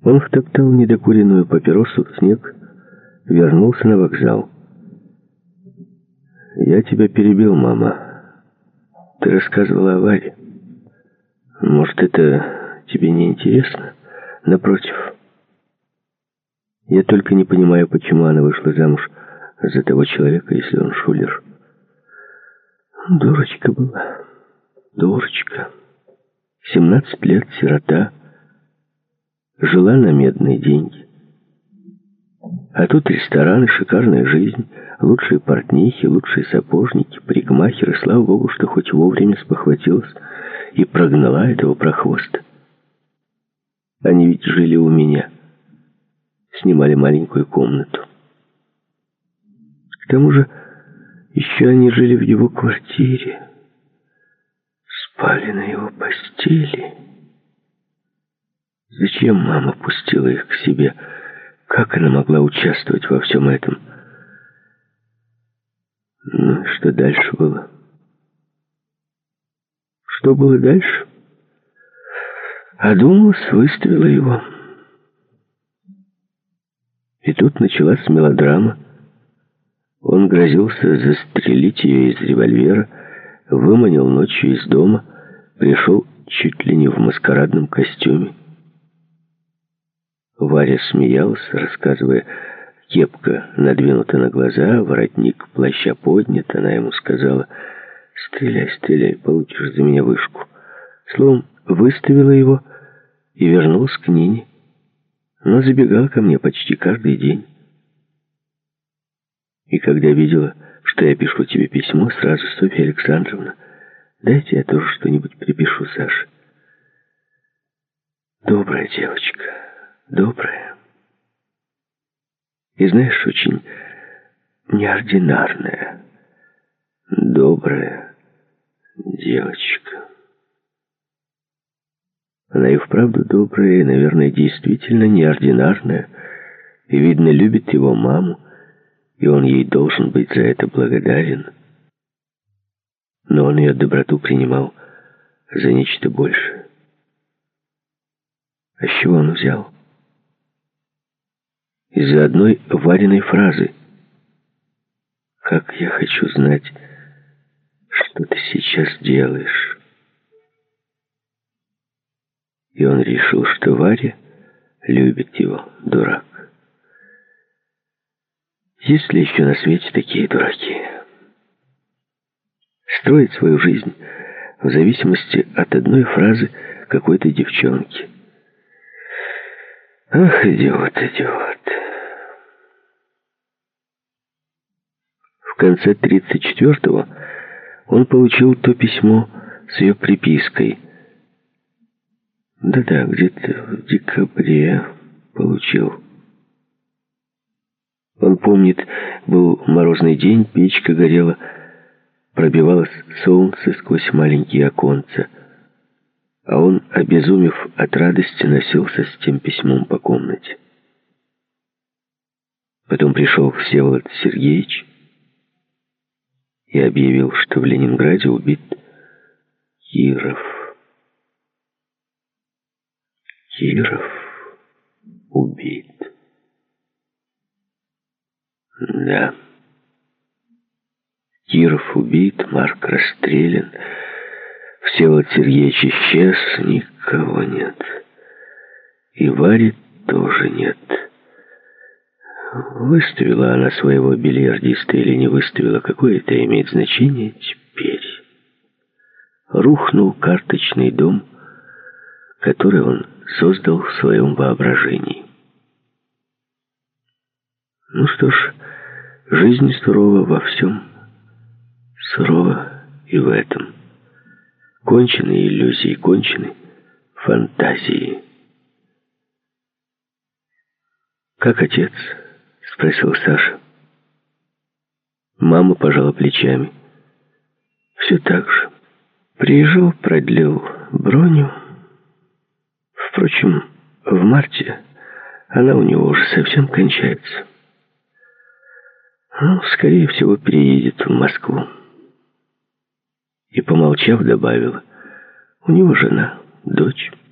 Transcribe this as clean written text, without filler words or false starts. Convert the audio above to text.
Он втоптал недокуренную папиросу в снег, вернулся на вокзал. «Я тебя перебил, мама. Ты рассказывала о Варе. Может, это тебе не интересно? Напротив. Я только не понимаю, почему она вышла замуж за того человека, если он шулер. Дурочка была. Дурочка. 17 лет, сирота. Жила на медные деньги. А тут рестораны, шикарная жизнь, лучшие портнихи, лучшие сапожники, парикмахеры. Слава богу, что хоть вовремя спохватилась и прогнала этого прохвоста. Они ведь жили у меня. Снимали маленькую комнату. К тому же, еще они жили в его квартире. Спали на его постели. Зачем мама пустила их к себе? Как она могла участвовать во всем этом? Ну и что дальше было? Что было дальше? Одумалась, выставила его. И тут началась мелодрама. Он грозился застрелить ее из револьвера, выманил ночью из дома, пришел чуть ли не в маскарадном костюме. Варя смеялась, рассказывая, кепка надвинута на глаза, воротник плаща поднят. Она ему сказала: «Стреляй, стреляй, получишь за меня вышку». Словом, выставила его и вернулась к Нине, но забегала ко мне почти каждый день. И когда видела, что я пишу тебе письмо, сразу: «Софья Александровна, дайте я тоже что-нибудь припишу Саше». Добрая девочка, добрая. И знаешь, очень неординарная, добрая девочка. Она и вправду добрая, и, наверное, действительно неординарная, и, видно, любит его маму, и он ей должен быть за это благодарен. Но он ее доброту принимал за нечто большее. А с чего он взял? Из-за одной Вариной фразы: «Как я хочу знать, что ты сейчас делаешь». И он решил, что Варя любит его, дурак. Есть ли еще на свете такие дураки? Строить свою жизнь в зависимости от одной фразы какой-то девчонки. Ах, идиот, идиот. В конце 34-го он получил то письмо с ее припиской. Да-да, где-то в декабре получил. Он помнит, был морозный день, печка горела, пробивалось солнце сквозь маленькие оконца, а он, обезумев от радости, носился с тем письмом по комнате. Потом пришел Всеволод Сергеевич и объявил, что в Ленинграде убит Киров. Киров убит. Да. Киров убит, Марк расстрелян, Всеволод Сергеевич исчез, никого нет. И Вари тоже нет. Выставила она своего бильярдиста или не выставила, какое это имеет значение теперь? Рухнул карточный дом, который он создал в своем воображении. Ну что ж, жизнь сурова во всем, сурова и в этом. Кончены иллюзии, кончены фантазии. «Как отец?» — спросил Саша. Мама пожала плечами. «Все так же. Приезжал, продлил броню. Впрочем, в марте она у него уже совсем кончается. Ну, скорее всего, переедет в Москву». И, помолчав, добавила: «У него жена, дочь».